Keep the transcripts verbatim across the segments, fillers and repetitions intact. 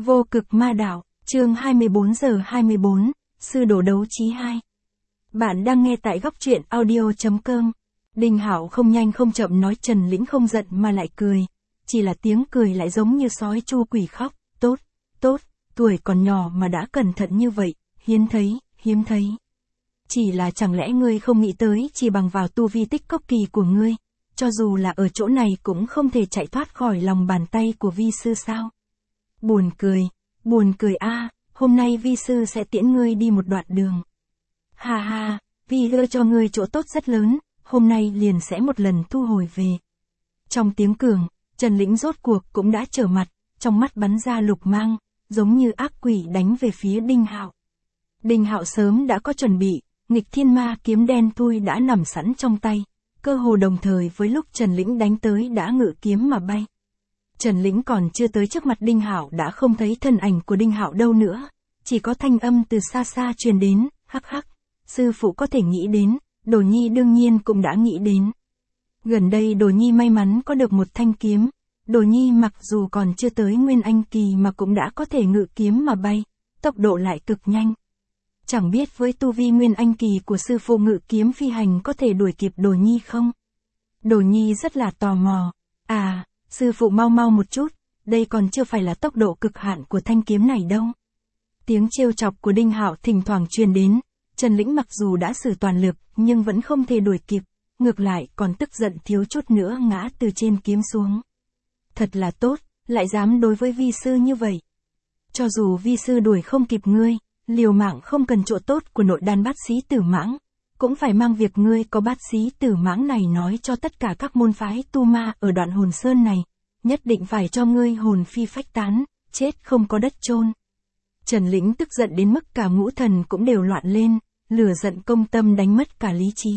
Vô cực ma đạo, chương hai mươi bốn giờ hai mươi bốn, sư đồ đấu chí hai. Bạn đang nghe tại góc truyện audio.com. Đinh Hạo không nhanh không chậm nói Trần Lĩnh không giận mà lại cười. Chỉ là tiếng cười lại giống như sói chu quỷ khóc, tốt, tốt, tuổi còn nhỏ mà đã cẩn thận như vậy, hiếm thấy, hiếm thấy. Chỉ là chẳng lẽ ngươi không nghĩ tới chỉ bằng vào tu vi tích cốc kỳ của ngươi, cho dù là ở chỗ này cũng không thể chạy thoát khỏi lòng bàn tay của vi sư sao? Buồn cười, buồn cười a, hôm nay vi sư sẽ tiễn ngươi đi một đoạn đường. Ha ha, vi đưa cho ngươi chỗ tốt rất lớn, hôm nay liền sẽ một lần thu hồi về. Trong tiếng cường, Trần Lĩnh rốt cuộc cũng đã trở mặt, trong mắt bắn ra lục mang, giống như ác quỷ đánh về phía Đinh Hạo. Đinh Hạo sớm đã có chuẩn bị, nghịch thiên ma kiếm đen thui đã nằm sẵn trong tay, cơ hồ đồng thời với lúc Trần Lĩnh đánh tới đã ngự kiếm mà bay. Trần Lĩnh còn chưa tới trước mặt Đinh Hạo đã không thấy thân ảnh của Đinh Hạo đâu nữa, chỉ có thanh âm từ xa xa truyền đến, hắc hắc, sư phụ có thể nghĩ đến, Đồ Nhi đương nhiên cũng đã nghĩ đến. Gần đây Đồ Nhi may mắn có được một thanh kiếm, Đồ Nhi mặc dù còn chưa tới Nguyên Anh kỳ mà cũng đã có thể ngự kiếm mà bay, tốc độ lại cực nhanh. Chẳng biết với tu vi Nguyên Anh kỳ của sư phụ ngự kiếm phi hành có thể đuổi kịp Đồ Nhi không? Đồ Nhi rất là tò mò, à... Sư phụ mau mau một chút, đây còn chưa phải là tốc độ cực hạn của thanh kiếm này đâu. Tiếng trêu chọc của Đinh Hạo thỉnh thoảng truyền đến, Trần Lĩnh mặc dù đã sử toàn lực nhưng vẫn không thể đuổi kịp, ngược lại còn tức giận thiếu chút nữa ngã từ trên kiếm xuống. Thật là tốt, lại dám đối với vi sư như vậy. Cho dù vi sư đuổi không kịp ngươi, liều mạng không cần chỗ tốt của nội đan bát xí tử mãng, cũng phải mang việc ngươi có bát xí tử mãng này nói cho tất cả các môn phái tu ma ở đoạn hồn sơn này, nhất định phải cho ngươi hồn phi phách tán, chết không có đất chôn. Trần Lĩnh tức giận đến mức cả ngũ thần cũng đều loạn lên, lửa giận công tâm đánh mất cả lý trí.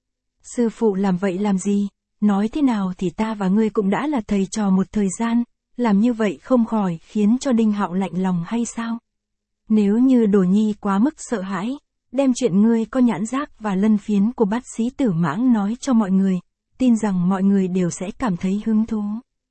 Sư phụ làm vậy làm gì, nói thế nào thì ta và ngươi cũng đã là thầy trò một thời gian, làm như vậy không khỏi khiến cho Đinh Hạo lạnh lòng hay sao? Nếu như Đồ Nhi quá mức sợ hãi, đem chuyện ngươi có nhãn giác và lân phiến của bát xí tử mãng nói cho mọi người, tin rằng mọi người đều sẽ cảm thấy hứng thú.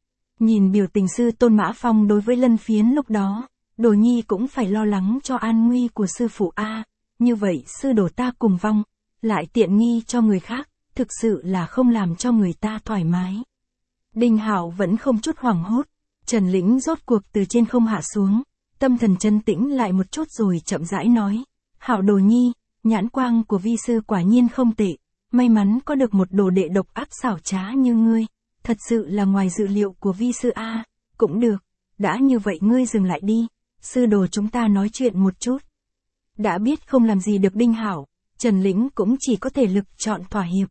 Nhìn biểu tình sư Tôn Mã Phong đối với lân phiến lúc đó, Đồ Nhi cũng phải lo lắng cho an nguy của sư phụ a, như vậy sư đồ ta cùng vong, lại tiện nghi cho người khác, thực sự là không làm cho người ta thoải mái. Đinh Hạo vẫn không chút hoảng hốt, Trần Lĩnh rốt cuộc từ trên không hạ xuống, tâm thần chân tĩnh lại một chút rồi chậm rãi nói. Hạo Đồ Nhi, nhãn quang của vi sư quả nhiên không tệ, may mắn có được một đồ đệ độc ác xảo trá như ngươi, thật sự là ngoài dự liệu của vi sư a, cũng được, đã như vậy ngươi dừng lại đi, sư đồ chúng ta nói chuyện một chút. Đã biết không làm gì được Đinh Hạo, Trần Lĩnh cũng chỉ có thể lực chọn thỏa hiệp.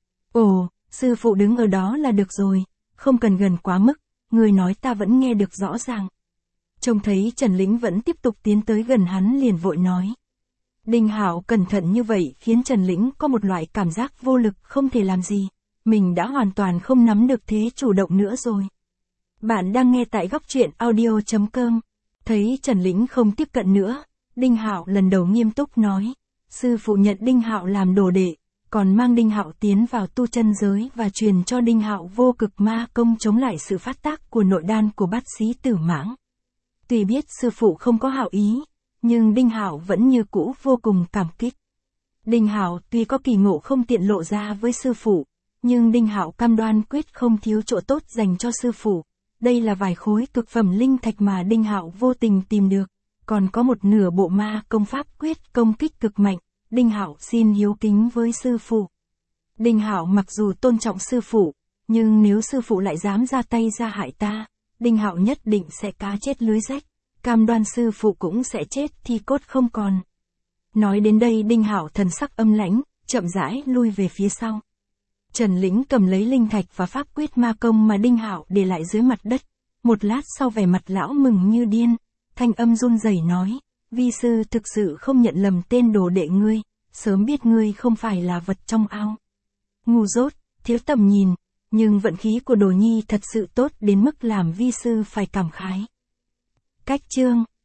Ồ, sư phụ đứng ở đó là được rồi, không cần gần quá mức, ngươi nói ta vẫn nghe được rõ ràng. Trông thấy Trần Lĩnh vẫn tiếp tục tiến tới gần hắn liền vội nói. Đinh Hạo cẩn thận như vậy khiến Trần Lĩnh có một loại cảm giác vô lực không thể làm gì, mình đã hoàn toàn không nắm được thế chủ động nữa rồi. Bạn đang nghe tại góc truyện audio.com, thấy Trần Lĩnh không tiếp cận nữa, Đinh Hạo lần đầu nghiêm túc nói, sư phụ nhận Đinh Hạo làm đồ đệ, còn mang Đinh Hạo tiến vào tu chân giới và truyền cho Đinh Hạo vô cực ma công chống lại sự phát tác của nội đan của bát xí tử mãng. Tuy biết sư phụ không có hảo ý, nhưng Đinh Hạo vẫn như cũ vô cùng cảm kích. Đinh Hạo tuy có kỳ ngộ không tiện lộ ra với sư phụ, nhưng Đinh Hạo cam đoan quyết không thiếu chỗ tốt dành cho sư phụ. Đây là vài khối cực phẩm linh thạch mà Đinh Hạo vô tình tìm được, còn có một nửa bộ ma công pháp quyết công kích cực mạnh, Đinh Hạo xin hiếu kính với sư phụ. Đinh Hạo mặc dù tôn trọng sư phụ, nhưng nếu sư phụ lại dám ra tay ra hại ta, Đinh Hạo nhất định sẽ cá chết lưới rách. Cam đoan sư phụ cũng sẽ chết thi cốt không còn. Nói đến đây Đinh Hạo thần sắc âm lãnh, chậm rãi lui về phía sau. Trần Lĩnh cầm lấy linh thạch và pháp quyết ma công mà Đinh Hạo để lại dưới mặt đất. Một lát sau vẻ mặt lão mừng như điên, thanh âm run rẩy nói, vi sư thực sự không nhận lầm tên đồ đệ ngươi, sớm biết ngươi không phải là vật trong ao. Ngu dốt, thiếu tầm nhìn, nhưng vận khí của Đồ Nhi thật sự tốt đến mức làm vi sư phải cảm khái. Cách chương